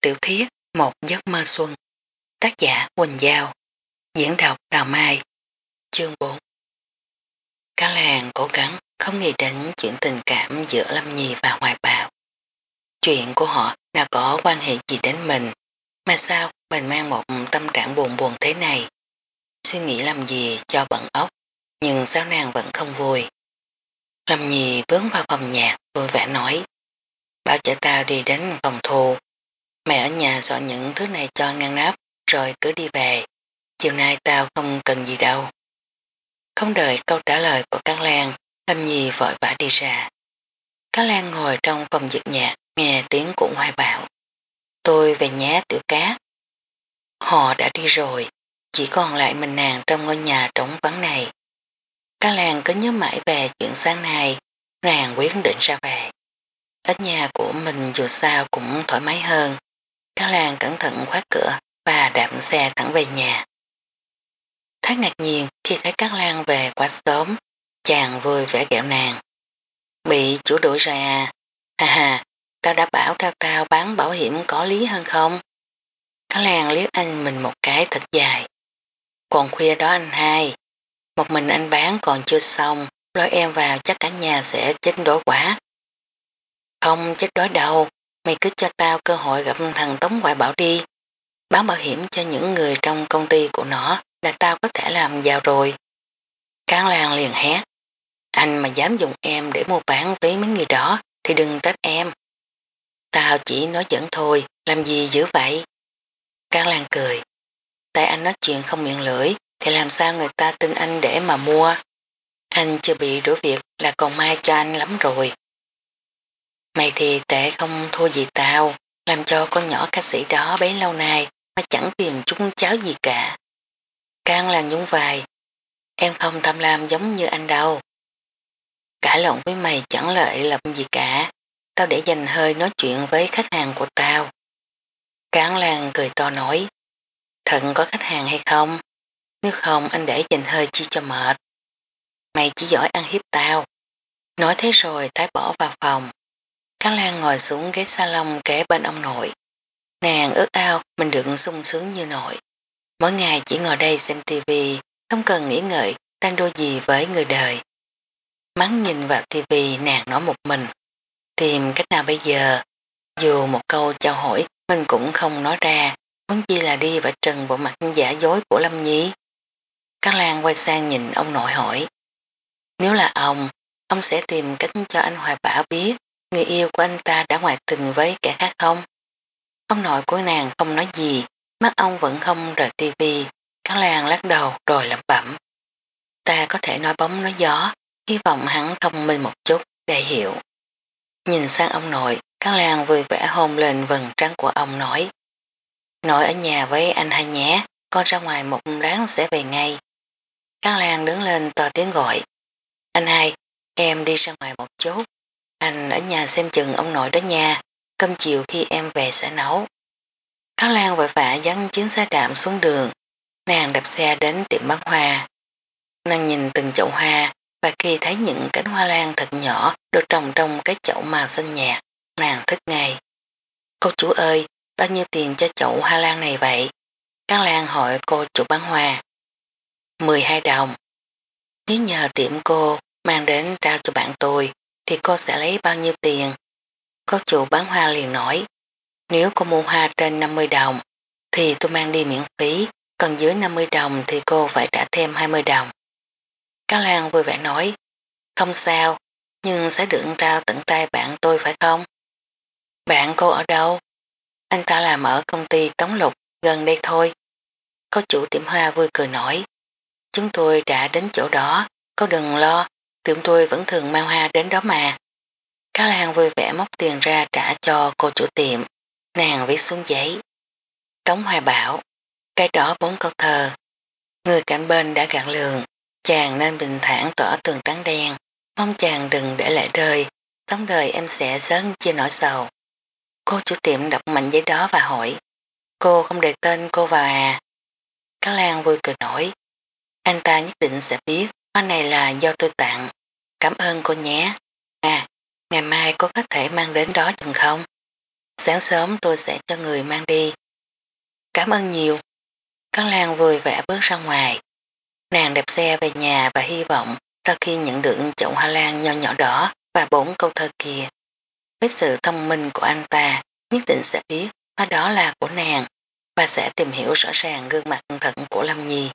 Tiểu thuyết Một giấc mơ xuân. Tác giả Quỳnh Giao. Diễn đọc Đào Mai. Chương 4. Cá Làng cố gắng không nghĩ đến chuyện tình cảm giữa Lâm Nhi và Hoài Bảo. Chuyện của họ nào có quan hệ gì đến mình, mà sao mình mang một tâm trạng buồn buồn thế này. Suy nghĩ làm gì cho bận óc, nhưng sao nàng vẫn không vui. Lâm Nhi bước vào phòng nhạc vui vẻ nói: Bảo chở tao đi đến phòng thu. Mẹ ở nhà dọn những thứ này cho ngăn nắp, rồi cứ đi về. Chiều nay tao không cần gì đâu. Không đợi câu trả lời của Cát Lan, Lâm Nhi vội vã đi ra. Cát Lan ngồi trong phòng dược nhạc, nghe tiếng của Hoài Bảo. Tôi về nhé Tiểu Cát. Họ đã đi rồi, chỉ còn lại mình nàng trong ngôi nhà trống vắng này. Cát Lan cứ nhớ mãi về chuyện sáng nay, nàng quyết định ra về. Ở nhà của mình dù sao cũng thoải mái hơn. Cát Lan cẩn thận khóa cửa và đạp xe thẳng về nhà. Thái ngạc nhiên khi thấy Cát Lan về quá sớm, chàng vui vẻ ghẹo nàng. Bị chủ đuổi rồi à? Ha ha, tao đã bảo tao bán bảo hiểm có lý hơn không? Cát Lan liếc anh mình một cái thật dài. Còn khuya đó anh hai, một mình anh bán còn chưa xong, lôi em vào chắc cả nhà sẽ chết đói quá. Không chết đói đâu, mày cứ cho tao cơ hội gặp thằng Tống Hoài Bảo đi. Bán bảo hiểm cho những người trong công ty của nó là tao có thể làm giàu rồi. Cát Lan liền hét. Anh mà dám dùng em để mua bán với mấy người đó thì đừng trách em. Tao chỉ nói giỡn thôi, làm gì dữ vậy? Cát Lan cười. Tại anh nói chuyện không miệng lưỡi thì làm sao người ta tin anh để mà mua. Anh chưa bị đuổi việc là còn may cho anh lắm rồi. Mày thì tệ không thua gì tao, làm cho con nhỏ ca sĩ đó bấy lâu nay mà chẳng tìm chút cháo gì cả. Cát Lan nhún vai. Em không tham lam giống như anh đâu. Cãi lộn với mày chẳng lợi lộc gì cả. Tao để dành hơi nói chuyện với khách hàng của tao. Cát Lan cười to nói. Thật có khách hàng hay không? Nếu không anh để dành hơi chi cho mệt. Mày chỉ giỏi ăn hiếp tao. Nói thế rồi Thái bỏ vào phòng. Cát Lan ngồi xuống ghế salon kế bên ông nội. Nàng ước ao mình được sung sướng như nội. Mỗi ngày chỉ ngồi đây xem tivi, không cần nghĩ ngợi đang đôi gì với người đời. Mắng nhìn vào tivi nàng nói một mình. Tìm cách nào bây giờ? Dù một câu chào hỏi mình cũng không nói ra, muốn chi là đi vạch trần bộ mặt giả dối của Lâm Nhi. Cát Lan quay sang nhìn ông nội hỏi. Nếu là ông sẽ tìm cách cho anh Hoài Bảo biết người yêu của anh ta đã ngoại tình với kẻ khác không? Ông nội của nàng không nói gì, mắt ông vẫn không rời tivi. Cát Lan lắc đầu rồi lẩm bẩm. Ta có thể nói bóng nói gió, hy vọng hắn thông minh một chút để hiểu. Nhìn sang ông nội, Cát Lan vui vẻ hôn lên vầng trán của ông nói. Nội ở nhà với anh hai nhé, con ra ngoài một lát sẽ về ngay. Cát Lan đứng lên to tiếng gọi. Anh hai, em đi ra ngoài một chút. Anh ở nhà xem chừng ông nội đó nha, cơm chiều khi em về sẽ nấu. Cát Lan vội vã dắt chuyến xe đạp xuống đường, nàng đạp xe đến tiệm bán hoa. Nàng nhìn từng chậu hoa và khi thấy những cánh hoa lan thật nhỏ được trồng trong cái chậu màu xanh nhạt, nàng thích ngay. Cô chủ ơi, bao nhiêu tiền cho chậu hoa lan này vậy? Cát Lan hỏi cô chủ bán hoa. 12 đồng. Nếu nhờ tiệm cô mang đến trao cho bạn tôi thì cô sẽ lấy bao nhiêu tiền? Cô chủ bán hoa liền nói. Nếu cô mua hoa trên 50 đồng thì tôi mang đi miễn phí, còn dưới 50 đồng thì cô phải trả thêm 20 đồng. Cát Lan vui vẻ nói. Không sao, nhưng sẽ được trao tận tay bạn tôi phải không? Bạn cô ở đâu? Anh ta làm ở công ty Tống Lục, gần đây thôi. Có chủ tiệm hoa vui cười nói. Chúng tôi đã đến chỗ đó, cô đừng lo, tiệm tôi vẫn thường mang hoa đến đó mà. Cát Lan vui vẻ móc tiền ra trả cho cô chủ tiệm, nàng viết xuống giấy. Tống Hoài Bảo, cái đó 4 câu thơ. Người cạnh bên đã gạn lường, chàng nên bình thản tỏ tường trắng đen, mong chàng đừng để lệ rơi, sống đời em sẽ sớm chia nỗi sầu. Cô chủ tiệm đọc mạnh giấy đó và hỏi, cô không đề tên cô vào à? Cát Lan vui cười nổi, anh ta nhất định sẽ biết, hoa này là do tôi tặng, cảm ơn cô nhé. À, ngày mai cô có thể mang đến đó chừng không? Sáng sớm tôi sẽ cho người mang đi. Cảm ơn nhiều. Cát Lan vui vẻ bước ra ngoài. Nàng đạp xe về nhà và hy vọng sau khi nhận được chậu hoa lan nho nhỏ đỏ và 4 câu thơ kia, với sự thông minh của anh ta nhất định sẽ biết hoa đó là của nàng và sẽ tìm hiểu rõ ràng gương mặt thật của Lâm Nhi.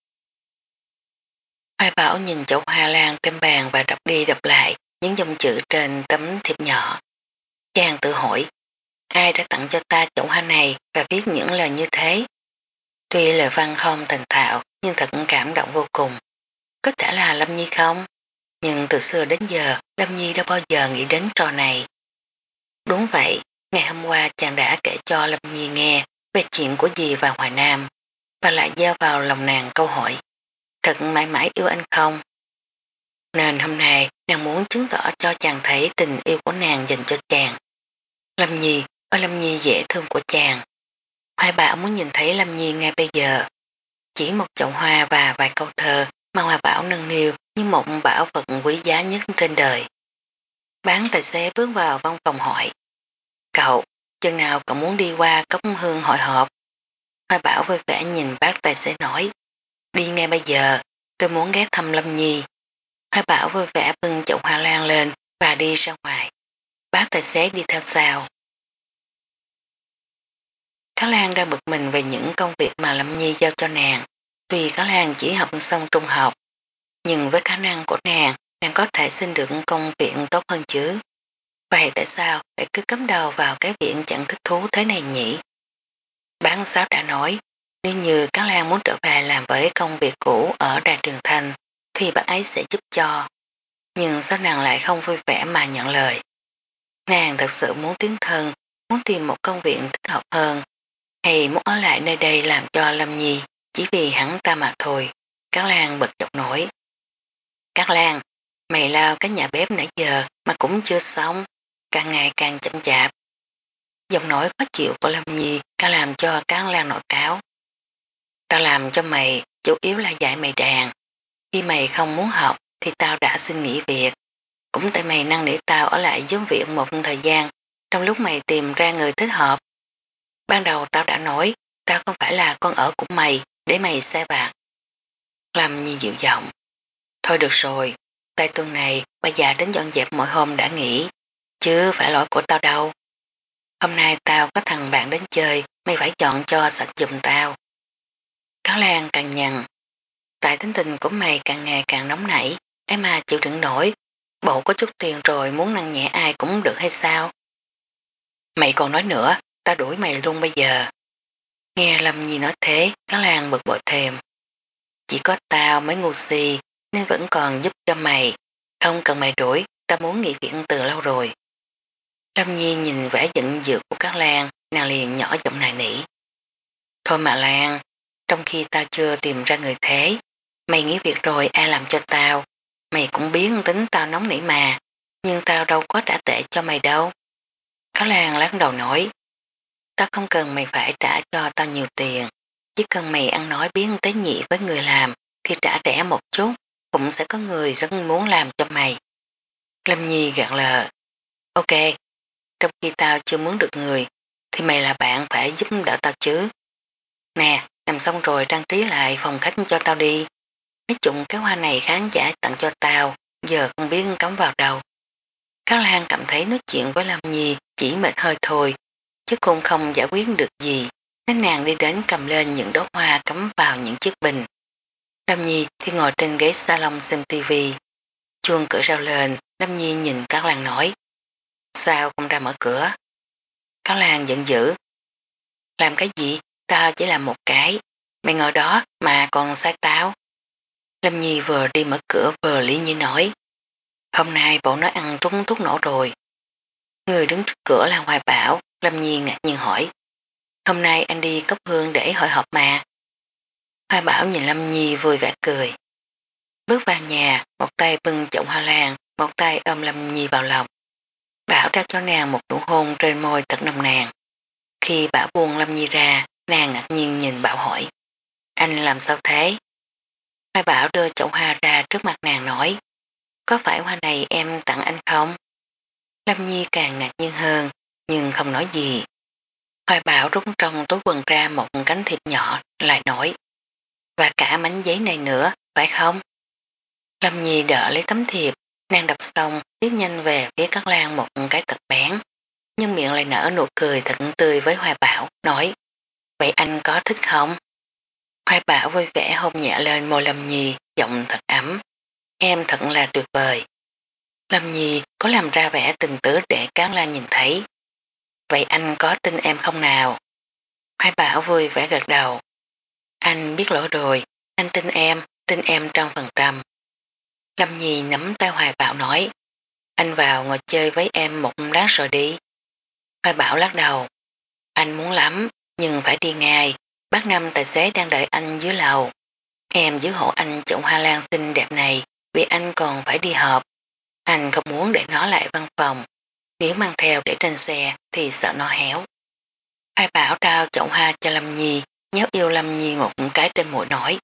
Hoài Bảo nhìn chậu hoa lan trên bàn và đọc đi đọc lại những dòng chữ trên tấm thiệp nhỏ. Chàng tự hỏi, ai đã tặng cho ta chậu hoa này và viết những lời như thế? Tuy lời văn không thành thạo nhưng thật cảm động vô cùng. Có thể là Lâm Nhi không? Nhưng từ xưa đến giờ Lâm Nhi đã bao giờ nghĩ đến trò này. Đúng vậy, ngày hôm qua chàng đã kể cho Lâm Nhi nghe về chuyện của dì và Hoài Nam và lại gieo vào lòng nàng câu hỏi, thật mãi mãi yêu anh không? Nên hôm nay nàng muốn chứng tỏ cho chàng thấy tình yêu của nàng dành cho chàng. Lâm Nhi, ôi Lâm Nhi dễ thương của chàng. Hoài Bảo muốn nhìn thấy Lâm Nhi ngay bây giờ. Chỉ một chậu hoa và vài câu thơ mà Hoài Bảo nâng niu như một bảo vật quý giá nhất trên đời. Bán tài xế bước vào văn phòng hỏi, cậu, chừng nào cậu muốn đi qua Cốc Hương hội họp? Hoài Bảo vui vẻ nhìn bác tài xế nói, đi ngay bây giờ, tôi muốn ghé thăm Lâm Nhi. Hoài Bảo vui vẻ bưng chậu hoa lan lên và đi ra ngoài. Bác tài xế đi theo sau. Cá Lan đang bực mình về những công việc mà Lâm Nhi giao cho nàng. Tuy Cá Lan chỉ học xong trung học, nhưng với khả năng của nàng có thể xin được công việc tốt hơn chứ. Vậy tại sao lại cứ cắm đầu vào cái viện chẳng thích thú thế này nhỉ? Bán giáo đã nói, nếu như Cá Lan muốn trở về làm với công việc cũ ở Đài Trường Thành, thì bác ấy sẽ giúp cho. Nhưng sao nàng lại không vui vẻ mà nhận lời? Nàng thật sự muốn tiến thân, muốn tìm một công việc thích hợp hơn, hay muốn ở lại nơi đây làm cho Lâm Nhi chỉ vì hắn ta mà thôi. Cát Lan bật chọc nổi. Cát Lan, mày lao cái nhà bếp nãy giờ mà cũng chưa xong, càng ngày càng chậm chạp. Giọng nói khó chịu của Lâm Nhi càng làm cho Cát Lan nổi cáo. Tao làm cho mày chủ yếu là dạy mày đàn. Khi mày không muốn học thì tao đã xin nghỉ việc. Cũng tại mày năn nỉ tao ở lại giúp việc một thời gian trong lúc mày tìm ra người thích hợp. Ban đầu tao đã nói tao không phải là con ở của mày để mày xe bạc. Lâm Nhi dịu giọng. Thôi được rồi, tại tuần này bà già đến dọn dẹp mỗi hôm đã nghỉ, chứ phải lỗi của tao đâu. Hôm nay tao có thằng bạn đến chơi, mày phải chọn cho sạch giùm tao. Cáo Lan càng nhằn, tại tính tình của mày càng ngày càng nóng nảy, em mà chịu đựng nổi, bộ có chút tiền rồi muốn năn nhẹ ai cũng được hay sao? Mày còn nói nữa, tao đuổi mày luôn bây giờ. Nghe Lâm Nhi nói thế, Cáo Lan bực bội thèm. Chỉ có tao mới ngu si nên vẫn còn giúp cho mày, không cần mày đuổi, tao muốn nghỉ việc từ lâu rồi. Lâm Nhi nhìn vẻ giận dữ của các Lan, nàng liền nhỏ giọng nài nỉ. Thôi mà Lan, trong khi tao chưa tìm ra người thế, mày nghỉ việc rồi ai làm cho tao, mày cũng biết tính tao nóng nảy mà, nhưng tao đâu có trả tệ cho mày đâu. Các Lan lắc đầu nói, tao không cần mày phải trả cho tao nhiều tiền, chỉ cần mày ăn nói biến tế nhị với người làm thì trả rẻ một chút, cũng sẽ có người rất muốn làm cho mày. Lâm Nhi gật lờ, ok, trong khi tao chưa mướn được người, thì mày là bạn phải giúp đỡ tao chứ. Nè, làm xong rồi trang trí lại phòng khách cho tao đi. Mấy chụng cái hoa này khán giả tặng cho tao, giờ không biết cắm vào đâu. Các Lan cảm thấy nói chuyện với Lâm Nhi chỉ mệt hơi thôi, chứ cũng không giải quyết được gì, nên nàng đi đến cầm lên những đóa hoa cắm vào những chiếc bình. Lâm Nhi thì ngồi trên ghế salon xem tivi. Chuông cửa reo lên, Lâm Nhi nhìn Các Lan nói, sao không ra mở cửa? Các Lan giận dữ, làm cái gì? Tao chỉ làm một cái, mày ngồi đó mà còn sai tao. Lâm Nhi vừa đi mở cửa vừa lý nhí nói, hôm nay bộ nó ăn trúng thuốc nổ rồi. Người đứng trước cửa là Hoài Bảo, Lâm Nhi ngạc nhiên hỏi, hôm nay anh đi Cốc Hương để hội họp mà. Hoài Bảo nhìn Lâm Nhi vui vẻ cười. Bước vào nhà, một tay bưng chậu hoa lan, một tay ôm Lâm Nhi vào lòng. Bảo trao cho nàng một nụ hôn trên môi thật nồng nàn. Khi Bảo buông Lâm Nhi ra, nàng ngạc nhiên nhìn Bảo hỏi, anh làm sao thế? Hoài Bảo đưa chậu hoa ra trước mặt nàng nói, có phải hoa này em tặng anh không? Lâm Nhi càng ngạc nhiên hơn, nhưng không nói gì. Hoài Bảo rút trong túi quần ra một cánh thiệp nhỏ lại nói, và cả mảnh giấy này nữa, phải không? Lâm Nhi đỡ lấy tấm thiệp, nàng đọc xong viết nhanh về phía Cát Lan một cái thật bén, nhưng miệng lại nở nụ cười thật tươi với Hoài Bảo, nói, vậy anh có thích không? Hoài Bảo vui vẻ hôn nhẹ lên môi Lâm Nhi, giọng thật ấm, em thật là tuyệt vời. Lâm Nhi có làm ra vẻ tình tứ để Cát Lan nhìn thấy. Vậy anh có tin em không nào? Hoài Bảo vui vẻ gật đầu. Anh biết lỗi rồi, anh tin em 100%. Lâm Nhi nắm tay Hoài Bảo nói, anh vào ngồi chơi với em một lát rồi đi. Hoài Bảo lắc đầu, anh muốn lắm, nhưng phải đi ngay, bác Năm tài xế đang đợi anh dưới lầu. Em giữ hộ anh chọn hoa lan xinh đẹp này, vì anh còn phải đi họp. Anh không muốn để nó lại văn phòng, nếu mang theo để trên xe thì sợ nó héo. Hoài Bảo trao chậu hoa cho Lâm Nhi, nhéo yêu Lâm Nhi một cái trên mũi nói,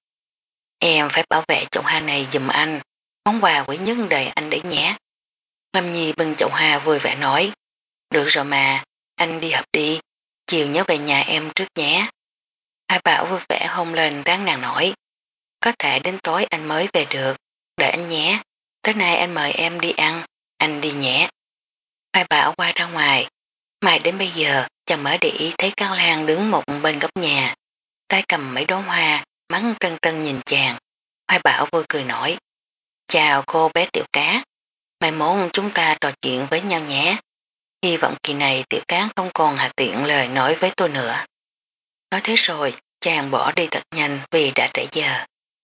em phải bảo vệ chậu hoa này giùm anh, món quà quý nhất đời anh đấy nhé. Lâm Nhi bưng chậu hoa vui vẻ nói, được rồi mà, anh đi học đi, chiều nhớ về nhà em trước nhé. Hai Bảo vui vẻ hôn lên ráng nàng nổi, có thể đến tối anh mới về được, đợi anh nhé, tới nay anh mời em đi ăn, anh đi nhé. Hai Bảo qua ra ngoài, mãi đến bây giờ chàng mới để ý thấy Cao Lan đứng một bên góc nhà, tay cầm mấy đóa hoa, mắt trân trân nhìn chàng. Hai Bảo vui cười nói, chào cô bé Tiểu Cá, mai mốt chúng ta trò chuyện với nhau nhé. Hy vọng kỳ này Tiểu Cá không còn hạ tiện lời nói với tôi nữa. Nói thế rồi, chàng bỏ đi thật nhanh vì đã trễ giờ.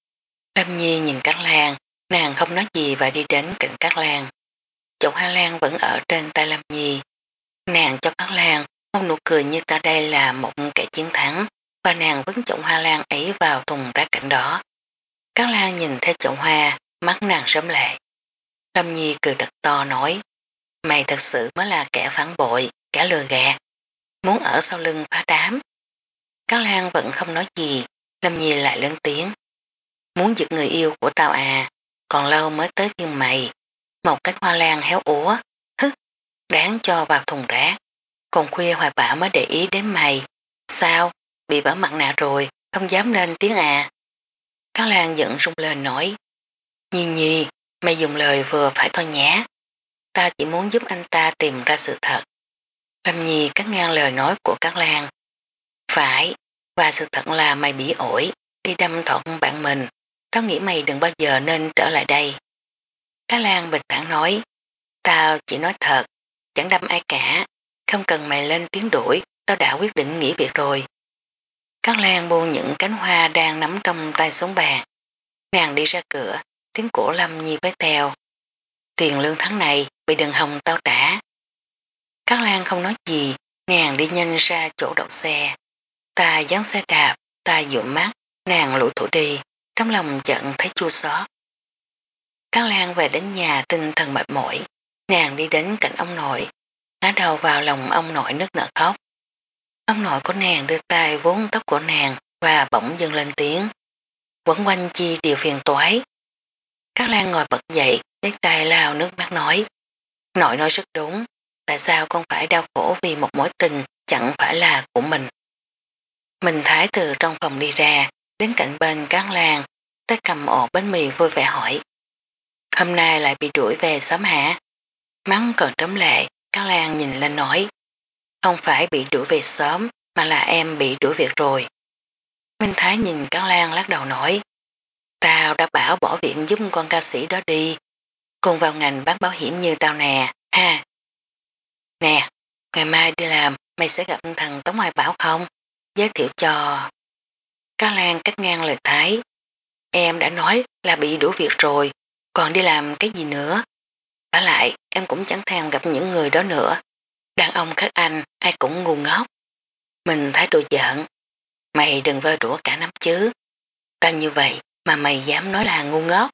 Lâm Nhi nhìn Cát Lan, nàng không nói gì và đi đến cạnh Cát Lan. Chậu hoa lan vẫn ở trên tay Lâm Nhi. Nàng cho Cát Lan một nụ cười như ta đây là một kẻ chiến thắng, và nàng vứt chậu hoa lan ấy vào thùng rác cạnh đó. Cát Lan nhìn theo chậu hoa, mắt nàng sớm lệ. Lâm Nhi cười thật to nói, mày thật sự mới là kẻ phản bội, kẻ lừa gạt, muốn ở sau lưng phá đám. Cát Lan vẫn không nói gì, Lâm Nhi lại lớn tiếng. Muốn giật người yêu của tao à, còn lâu mới tới phiên mày. Một cánh hoa lan héo úa, hứ, đáng cho vào thùng rác. Còn khuya Hoài Bảo mới để ý đến mày. Sao, bị vỡ mặt nạ rồi, không dám lên tiếng à. Cát Lan giận rung lên nói, Nhi Nhi, mày dùng lời vừa phải thôi nhé. Ta chỉ muốn giúp anh ta tìm ra sự thật. Lâm Nhi cắt ngang lời nói của Cát Lan. Phải, và sự thật là mày bị ổi, đi đâm thọt bạn mình. Tao nghĩ mày đừng bao giờ nên trở lại đây. Cát Lan bình thản nói, tao chỉ nói thật, chẳng đâm ai cả, không cần mày lên tiếng đuổi, tao đã quyết định nghỉ việc rồi. Cát Lan buông những cánh hoa đang nắm trong tay xuống bàn. Nàng đi ra cửa, tiếng của Lâm Nhi với theo. Tiền lương tháng này bị đừng hồng tao trả. Cát Lan không nói gì, nàng đi nhanh ra chỗ đậu xe. Ta dán xe đạp, ta dụi mắt, nàng lủi thủi đi, trong lòng giận thấy chua xót. Cát Lan về đến nhà tinh thần mệt mỏi, nàng đi đến cạnh ông nội, ngã đầu vào lòng ông nội nức nở khóc. Ông nội của nàng đưa tay vuốt tóc của nàng và bỗng dưng lên tiếng. Quẩn quanh chi điều phiền toái. Cát Lan ngồi bật dậy, lấy tay lao nước mắt nói. Nội nói rất đúng, tại sao con phải đau khổ vì một mối tình chẳng phải là của mình. Mình Thái từ trong phòng đi ra, đến cạnh bên Cát Lan, tay cầm ổ bánh mì vui vẻ hỏi. Hôm nay lại bị đuổi về sớm hả? Mắng còn trống lệ, Cát Lan nhìn lên nói. Không phải bị đuổi về sớm, mà là em bị đuổi việc rồi. Minh Thái nhìn Cát Lan lắc đầu nói. Tao đã bảo bỏ viện giúp con ca sĩ đó đi, cùng vào ngành bán bảo hiểm như tao nè, ha. Nè, ngày mai đi làm mày sẽ gặp thằng Tống Hoài Bảo không? Giới thiệu cho. Cát Lan cắt ngang lời Thái. Em đã nói là bị đuổi việc rồi, còn đi làm cái gì nữa? Vả lại, em cũng chẳng thèm gặp những người đó nữa. Đàn ông các anh, ai cũng ngu ngốc. Mình Thái đùa giận. Mày đừng vơ đũa cả nắm chứ. Tao như vậy mà mày dám nói là ngu ngốc.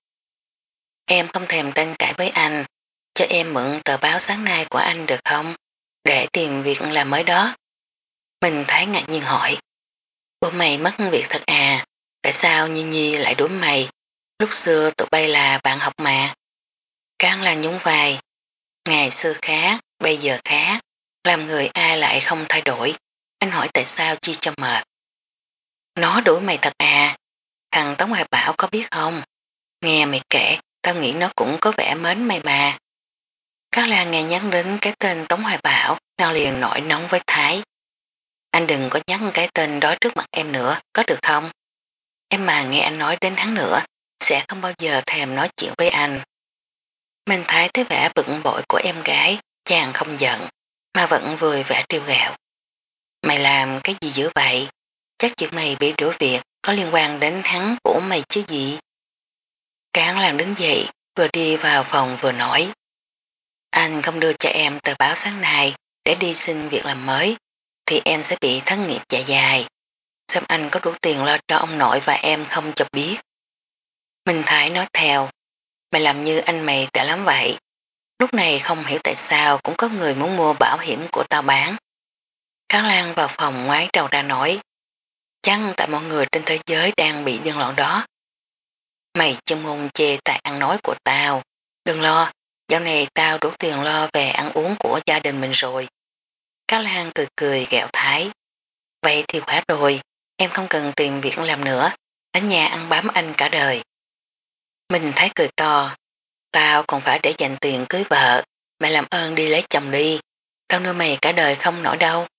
Em không thèm tranh cãi với anh, cho em mượn tờ báo sáng nay của anh được không? Để tìm việc làm mới đó. Mình Thái ngạc nhiên hỏi. Bố mày mất việc thật à? Tại sao Nhi Nhi lại đuổi mày? Lúc xưa tụi bay là bạn học mà. Cán là nhún vai. Ngày xưa khác, bây giờ khác. làm người ai lại không thay đổi, anh hỏi tại sao chi cho mệt. Nó đuổi mày thật à, thằng Tống Hoài Bảo có biết không? Nghe mày kể, tao nghĩ nó cũng có vẻ mến mày mà. Các Lan nghe nhắc đến cái tên Tống Hoài Bảo, nó liền nổi nóng với Thái. Anh đừng có nhắc cái tên đó trước mặt em nữa, có được không? Em mà nghe anh nói đến hắn nữa, sẽ không bao giờ thèm nói chuyện với anh. Minh Thái thấy vẻ bực bội của em gái, chàng không giận, mà vẫn vui vẻ trêu ghẹo. Mày làm cái gì dữ vậy? Chắc chuyện mày bị đuổi việc có liên quan đến hắn của mày chứ gì? Cán Lan đứng dậy, vừa đi vào phòng vừa nói. Anh không đưa cho em tờ báo sáng nay để đi xin việc làm mới, thì em sẽ bị thất nghiệp dài dài. Xem anh có đủ tiền lo cho ông nội và em không cho biết. Minh Thái nói theo, mày làm như anh mày tệ lắm vậy. Lúc này không hiểu tại sao cũng có người muốn mua bảo hiểm của tao bán. Cán Lan vào phòng ngoái đầu ra nói, chăng tại mọi người trên thế giới đang bị điên loạn đó. Mày chân môn chê tại ăn nói của tao. Đừng lo, dạo này tao đủ tiền lo về ăn uống của gia đình mình rồi. Cán Lan cười cười ghẹo Thái. Vậy thì khỏe rồi, em không cần tìm việc làm nữa, ở nhà ăn bám anh cả đời. Mình thấy cười to, tao còn phải để dành tiền cưới vợ, mày làm ơn đi lấy chồng đi, tao nuôi mày cả đời không nổi đâu.